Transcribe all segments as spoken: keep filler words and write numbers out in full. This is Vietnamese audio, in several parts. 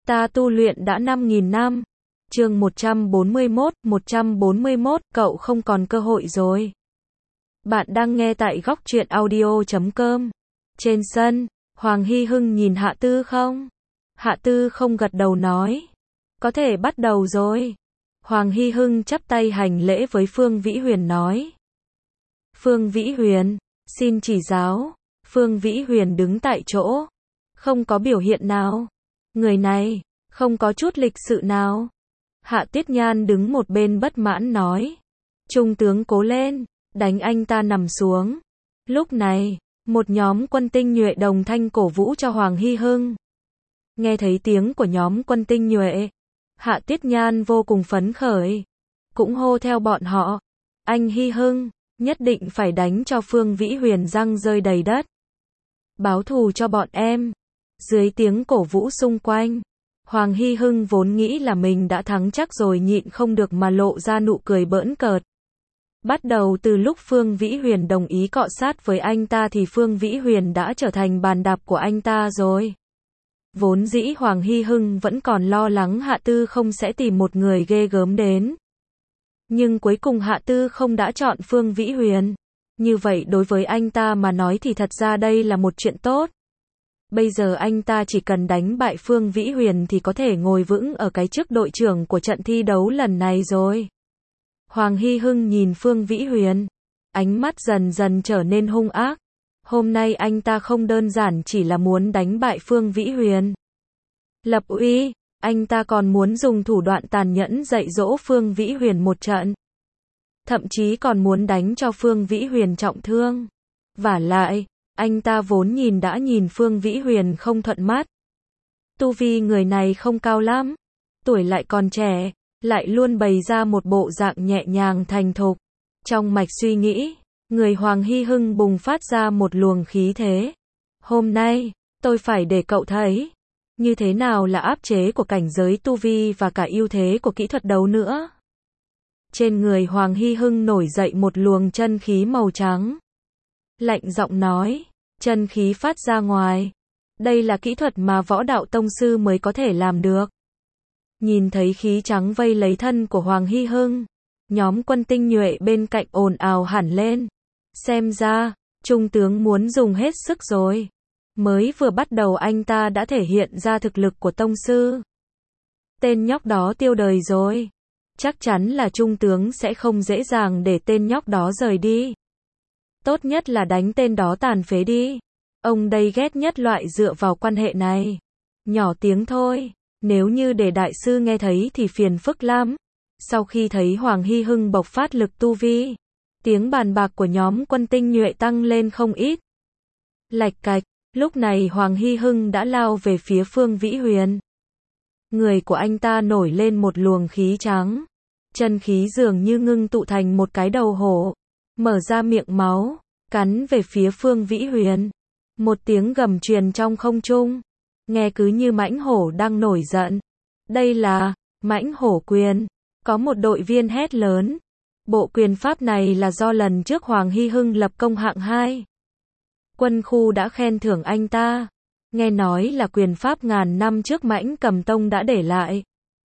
Ta tu luyện đã năm nghìn năm. Chương một trăm bốn mươi mốt, một trăm bốn mươi mốt, cậu không còn cơ hội rồi. Bạn đang nghe tại góc truyện audio chấm com. Trên sân, Hoàng Hy Hưng nhìn Hạ Tư không? Hạ Tư không gật đầu nói. Có thể bắt đầu rồi. Hoàng Hy Hưng chắp tay hành lễ với Phương Vĩ Huyền nói. Phương Vĩ Huyền, xin chỉ giáo. Phương Vĩ Huyền đứng tại chỗ. Không có biểu hiện nào. Người này, không có chút lịch sự nào. Hạ Tiết Nhan đứng một bên bất mãn nói. Trung tướng cố lên, đánh anh ta nằm xuống. Lúc này, một nhóm quân tinh nhuệ đồng thanh cổ vũ cho Hoàng Hy Hưng. Nghe thấy tiếng của nhóm quân tinh nhuệ, Hạ Tiết Nhan vô cùng phấn khởi. Cũng hô theo bọn họ. Anh Hy Hưng, nhất định phải đánh cho Phương Vĩ Huyền răng rơi đầy đất. Báo thù cho bọn em. Dưới tiếng cổ vũ xung quanh, Hoàng Hy Hưng vốn nghĩ là mình đã thắng chắc rồi nhịn không được mà lộ ra nụ cười bỡn cợt. Bắt đầu từ lúc Phương Vĩ Huyền đồng ý cọ sát với anh ta thì Phương Vĩ Huyền đã trở thành bàn đạp của anh ta rồi. Vốn dĩ Hoàng Hy Hưng vẫn còn lo lắng Hạ Tư không sẽ tìm một người ghê gớm đến. Nhưng cuối cùng Hạ Tư không đã chọn Phương Vĩ Huyền. Như vậy đối với anh ta mà nói thì thật ra đây là một chuyện tốt. Bây giờ anh ta chỉ cần đánh bại Phương Vĩ Huyền thì có thể ngồi vững ở cái chức đội trưởng của trận thi đấu lần này rồi. Hoàng Hy Hưng nhìn Phương Vĩ Huyền, ánh mắt dần dần trở nên hung ác. Hôm nay anh ta không đơn giản chỉ là muốn đánh bại Phương Vĩ Huyền. Lập uy, anh ta còn muốn dùng thủ đoạn tàn nhẫn dạy dỗ Phương Vĩ Huyền một trận. Thậm chí còn muốn đánh cho Phương Vĩ Huyền trọng thương. Vả lại, anh ta vốn nhìn đã nhìn Phương Vĩ Huyền không thuận mắt. Tu vi người này không cao lắm, tuổi lại còn trẻ, lại luôn bày ra một bộ dạng nhẹ nhàng thành thục. Trong mạch suy nghĩ, người Hoàng Hy Hưng bùng phát ra một luồng khí thế. Hôm nay, tôi phải để cậu thấy, như thế nào là áp chế của cảnh giới tu vi và cả ưu thế của kỹ thuật đấu nữa. Trên người Hoàng Hy Hưng nổi dậy một luồng chân khí màu trắng. Lạnh giọng nói, chân khí phát ra ngoài. Đây là kỹ thuật mà võ đạo tông sư mới có thể làm được. Nhìn thấy khí trắng vây lấy thân của Hoàng Hy Hưng, nhóm quân tinh nhuệ bên cạnh ồn ào hẳn lên. Xem ra, Trung tướng muốn dùng hết sức rồi. Mới vừa bắt đầu anh ta đã thể hiện ra thực lực của tông sư. Tên nhóc đó tiêu đời rồi. Chắc chắn là Trung tướng sẽ không dễ dàng để tên nhóc đó rời đi. Tốt nhất là đánh tên đó tàn phế đi. Ông đây ghét nhất loại dựa vào quan hệ này. Nhỏ tiếng thôi, nếu như để đại sư nghe thấy thì phiền phức lắm. Sau khi thấy Hoàng Hy Hưng bộc phát lực tu vi, tiếng bàn bạc của nhóm quân tinh nhuệ tăng lên không ít. Lạch cạch, lúc này Hoàng Hy Hưng đã lao về phía Phương Vĩ Huyền. Người của anh ta nổi lên một luồng khí trắng. Chân khí dường như ngưng tụ thành một cái đầu hổ. Mở ra miệng máu, cắn về phía Phương Vĩ Huyền. Một tiếng gầm truyền trong không trung. Nghe cứ như mãnh hổ đang nổi giận. Đây là mãnh hổ quyền. Có một đội viên hét lớn. Bộ quyền pháp này là do lần trước Hoàng Hy Hưng lập công hạng hai. Quân khu đã khen thưởng anh ta. Nghe nói là quyền pháp ngàn năm trước Mãnh Cầm Tông đã để lại.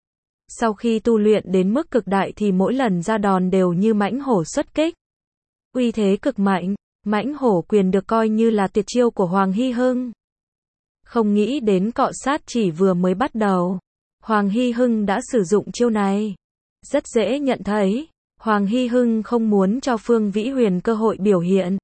Sau khi tu luyện đến mức cực đại thì mỗi lần ra đòn đều như mãnh hổ xuất kích. Uy thế cực mạnh, mãnh hổ quyền được coi như là tuyệt chiêu của Hoàng Hy Hưng. Không nghĩ đến cọ sát chỉ vừa mới bắt đầu, Hoàng Hy Hưng đã sử dụng chiêu này. Rất dễ nhận thấy, Hoàng Hy Hưng không muốn cho Phương Vĩ Huyền cơ hội biểu hiện.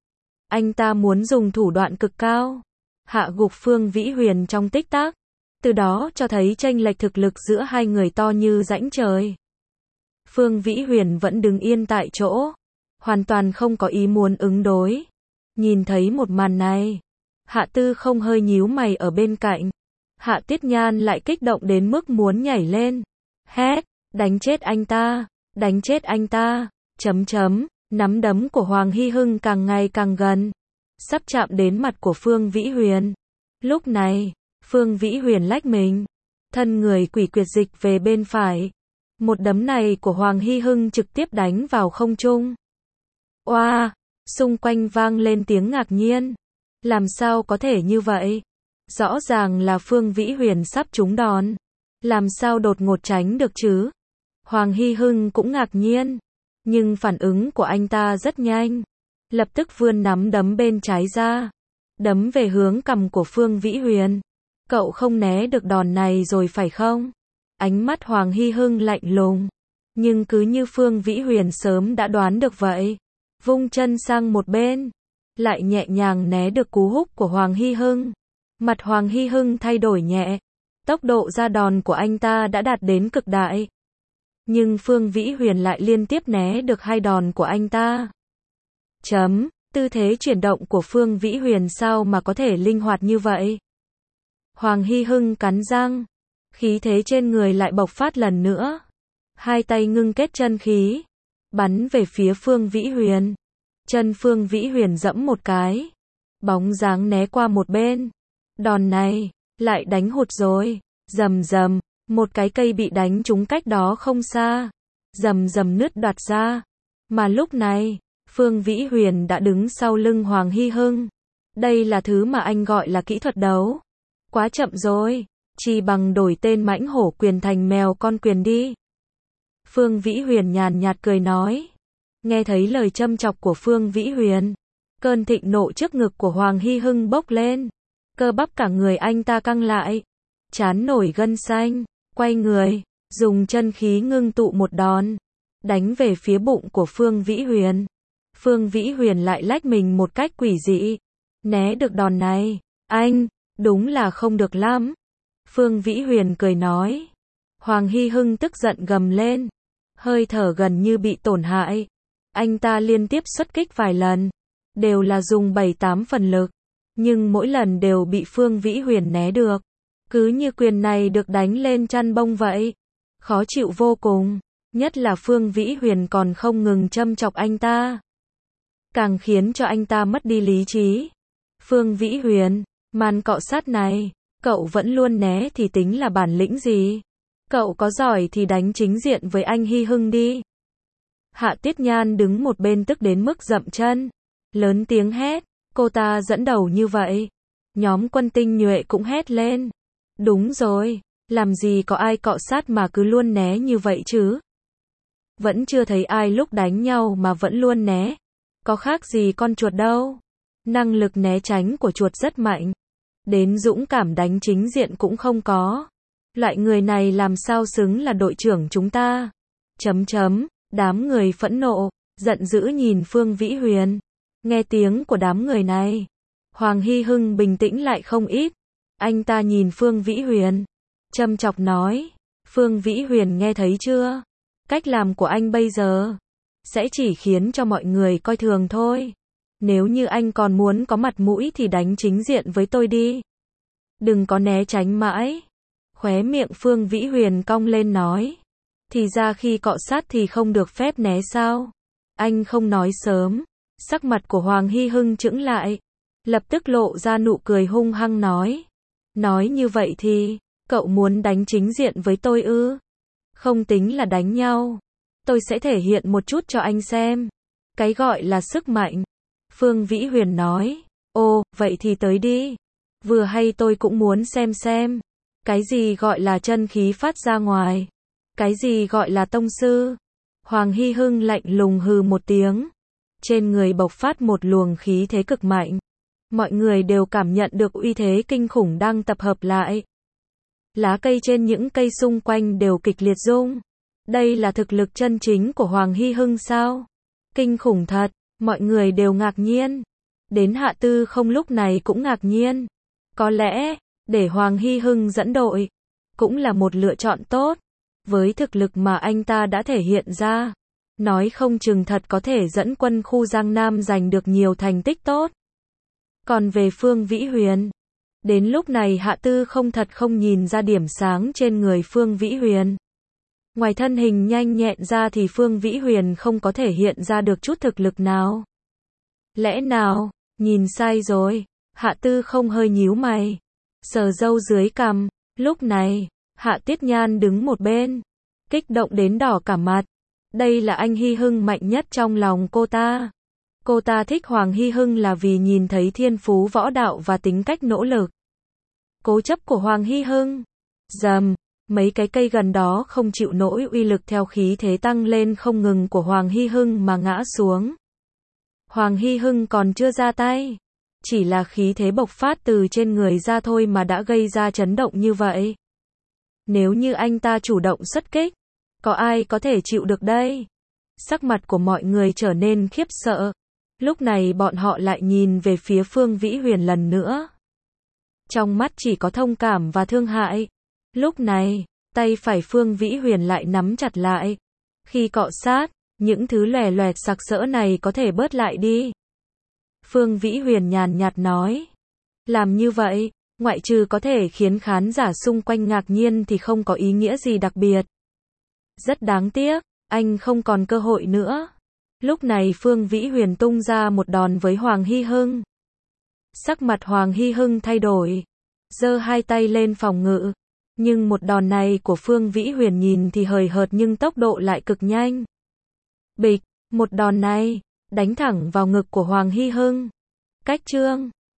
Anh ta muốn dùng thủ đoạn cực cao, hạ gục Phương Vĩ Huyền trong tích tắc. Từ đó cho thấy chênh lệch thực lực giữa hai người to như rãnh trời. Phương Vĩ Huyền vẫn đứng yên tại chỗ, hoàn toàn không có ý muốn ứng đối. Nhìn thấy một màn này, Hạ Tư không hơi nhíu mày ở bên cạnh. Hạ Tiết Nhan lại kích động đến mức muốn nhảy lên. Hét, đánh chết anh ta, đánh chết anh ta, chấm chấm, nắm đấm của Hoàng Hy Hưng càng ngày càng gần. Sắp chạm đến mặt của Phương Vĩ Huyền. Lúc này, Phương Vĩ Huyền lách mình, thân người quỷ quyệt dịch về bên phải. Một đấm này của Hoàng Hy Hưng trực tiếp đánh vào không trung. Oa, xung quanh vang lên tiếng ngạc nhiên. Làm sao có thể như vậy? Rõ ràng là Phương Vĩ Huyền sắp trúng đòn. Làm sao đột ngột tránh được chứ? Hoàng Hy Hưng cũng ngạc nhiên. Nhưng phản ứng của anh ta rất nhanh. Lập tức vươn nắm đấm bên trái ra. Đấm về hướng cằm của Phương Vĩ Huyền. Cậu không né được đòn này rồi phải không? Ánh mắt Hoàng Hy Hưng lạnh lùng. Nhưng cứ như Phương Vĩ Huyền sớm đã đoán được vậy. Vung chân sang một bên. Lại nhẹ nhàng né được cú húc của Hoàng Hy Hưng. Mặt Hoàng Hy Hưng thay đổi nhẹ. Tốc độ ra đòn của anh ta đã đạt đến cực đại. Nhưng Phương Vĩ Huyền lại liên tiếp né được hai đòn của anh ta. Chấm, tư thế chuyển động của Phương Vĩ Huyền sao mà có thể linh hoạt như vậy? Hoàng Hy Hưng cắn răng. Khí thế trên người lại bộc phát lần nữa. Hai tay ngưng kết chân khí. Bắn về phía Phương Vĩ Huyền. Chân Phương Vĩ Huyền giẫm một cái. Bóng dáng né qua một bên. Đòn này, lại đánh hụt rồi. Rầm rầm, một cái cây bị đánh trúng cách đó không xa. Rầm rầm nứt đoạt ra. Mà lúc này, Phương Vĩ Huyền đã đứng sau lưng Hoàng Hy Hưng. Đây là thứ mà anh gọi là kỹ thuật đấu. Quá chậm rồi, chỉ bằng đổi tên mãnh hổ quyền thành mèo con quyền đi. Phương Vĩ Huyền nhàn nhạt cười nói. Nghe thấy lời châm chọc của Phương Vĩ Huyền, cơn thịnh nộ trước ngực của Hoàng Hy Hưng bốc lên. Cơ bắp cả người anh ta căng lại. Trán nổi gân xanh, quay người, dùng chân khí ngưng tụ một đòn. Đánh về phía bụng của Phương Vĩ Huyền. Phương Vĩ Huyền lại lách mình một cách quỷ dị. Né được đòn này, anh, đúng là không được lắm. Phương Vĩ Huyền cười nói. Hoàng Hy Hưng tức giận gầm lên. Hơi thở gần như bị tổn hại. Anh ta liên tiếp xuất kích vài lần. Đều là dùng bảy tám phần lực. Nhưng mỗi lần đều bị Phương Vĩ Huyền né được. Cứ như quyền này được đánh lên chăn bông vậy. Khó chịu vô cùng. Nhất là Phương Vĩ Huyền còn không ngừng châm chọc anh ta. Càng khiến cho anh ta mất đi lý trí. Phương Vĩ Huyền, màn cọ sát này, cậu vẫn luôn né thì tính là bản lĩnh gì? Cậu có giỏi thì đánh chính diện với anh Hy Hưng đi. Hạ Tiết Nhan đứng một bên tức đến mức dậm chân. Lớn tiếng hét, cô ta dẫn đầu như vậy. Nhóm Quân Tinh Nhuệ cũng hét lên. Đúng rồi, làm gì có ai cọ sát mà cứ luôn né như vậy chứ? Vẫn chưa thấy ai lúc đánh nhau mà vẫn luôn né. Có khác gì con chuột đâu. Năng lực né tránh của chuột rất mạnh. Đến dũng cảm đánh chính diện cũng không có. Loại người này làm sao xứng là đội trưởng chúng ta? Chấm chấm, đám người phẫn nộ, giận dữ nhìn Phương Vĩ Huyền. Nghe tiếng của đám người này, Hoàng Hy Hưng bình tĩnh lại không ít. Anh ta nhìn Phương Vĩ Huyền, châm chọc nói. Phương Vĩ Huyền nghe thấy chưa? Cách làm của anh bây giờ sẽ chỉ khiến cho mọi người coi thường thôi. Nếu như anh còn muốn có mặt mũi thì đánh chính diện với tôi đi. Đừng có né tránh mãi. Khóe miệng Phương Vĩ Huyền cong lên nói. Thì ra khi cọ sát thì không được phép né sao? Anh không nói sớm. Sắc mặt của Hoàng Hy Hưng chững lại. Lập tức lộ ra nụ cười hung hăng nói. Nói như vậy thì, cậu muốn đánh chính diện với tôi ư? Không tính là đánh nhau. Tôi sẽ thể hiện một chút cho anh xem. Cái gọi là sức mạnh. Phương Vĩ Huyền nói. Ồ, vậy thì tới đi. Vừa hay tôi cũng muốn xem xem. Cái gì gọi là chân khí phát ra ngoài? Cái gì gọi là tông sư? Hoàng Hy Hưng lạnh lùng hừ một tiếng. Trên người bộc phát một luồng khí thế cực mạnh. Mọi người đều cảm nhận được uy thế kinh khủng đang tập hợp lại. Lá cây trên những cây xung quanh đều kịch liệt rung. Đây là thực lực chân chính của Hoàng Hy Hưng sao? Kinh khủng thật, mọi người đều ngạc nhiên. Đến Hạ Tư Không lúc này cũng ngạc nhiên. Có lẽ, để Hoàng Hy Hưng dẫn đội, cũng là một lựa chọn tốt. Với thực lực mà anh ta đã thể hiện ra, nói không chừng thật có thể dẫn quân khu Giang Nam giành được nhiều thành tích tốt. Còn về Phương Vĩ Huyền, đến lúc này Hạ Tư Không thật không nhìn ra điểm sáng trên người Phương Vĩ Huyền. Ngoài thân hình nhanh nhẹn ra thì Phương Vĩ Huyền không có thể hiện ra được chút thực lực nào. Lẽ nào, nhìn sai rồi? Hạ Tư Không hơi nhíu mày, sờ râu dưới cằm. Lúc này, Hạ Tiết Nhan đứng một bên, kích động đến đỏ cả mặt. Đây là anh Hy Hưng mạnh nhất trong lòng cô ta. Cô ta thích Hoàng Hy Hưng là vì nhìn thấy thiên phú võ đạo và tính cách nỗ lực. cố chấp của Hoàng Hy Hưng. Rầm, mấy cái cây gần đó không chịu nổi uy lực theo khí thế tăng lên không ngừng của Hoàng Hy Hưng mà ngã xuống. Hoàng Hy Hưng còn chưa ra tay, chỉ là khí thế bộc phát từ trên người ra thôi mà đã gây ra chấn động như vậy. Nếu như anh ta chủ động xuất kích, có ai có thể chịu được đây? Sắc mặt của mọi người trở nên khiếp sợ. Lúc này bọn họ lại nhìn về phía Phương Vĩ Huyền lần nữa. Trong mắt chỉ có thông cảm và thương hại. Lúc này, tay phải Phương Vĩ Huyền lại nắm chặt lại. Khi cọ sát, những thứ lòe loẹt sặc sỡ này có thể bớt lại đi. Phương Vĩ Huyền nhàn nhạt nói. Làm như vậy, ngoại trừ có thể khiến khán giả xung quanh ngạc nhiên thì không có ý nghĩa gì đặc biệt. Rất đáng tiếc, anh không còn cơ hội nữa. Lúc này Phương Vĩ Huyền tung ra một đòn với Hoàng Hy Hưng. Sắc mặt Hoàng Hy Hưng thay đổi, giơ hai tay lên phòng ngự. Nhưng một đòn này của Phương Vĩ Huyền nhìn thì hời hợt nhưng tốc độ lại cực nhanh. Bịch, một đòn này, đánh thẳng vào ngực của Hoàng Hy Hưng. Cách chương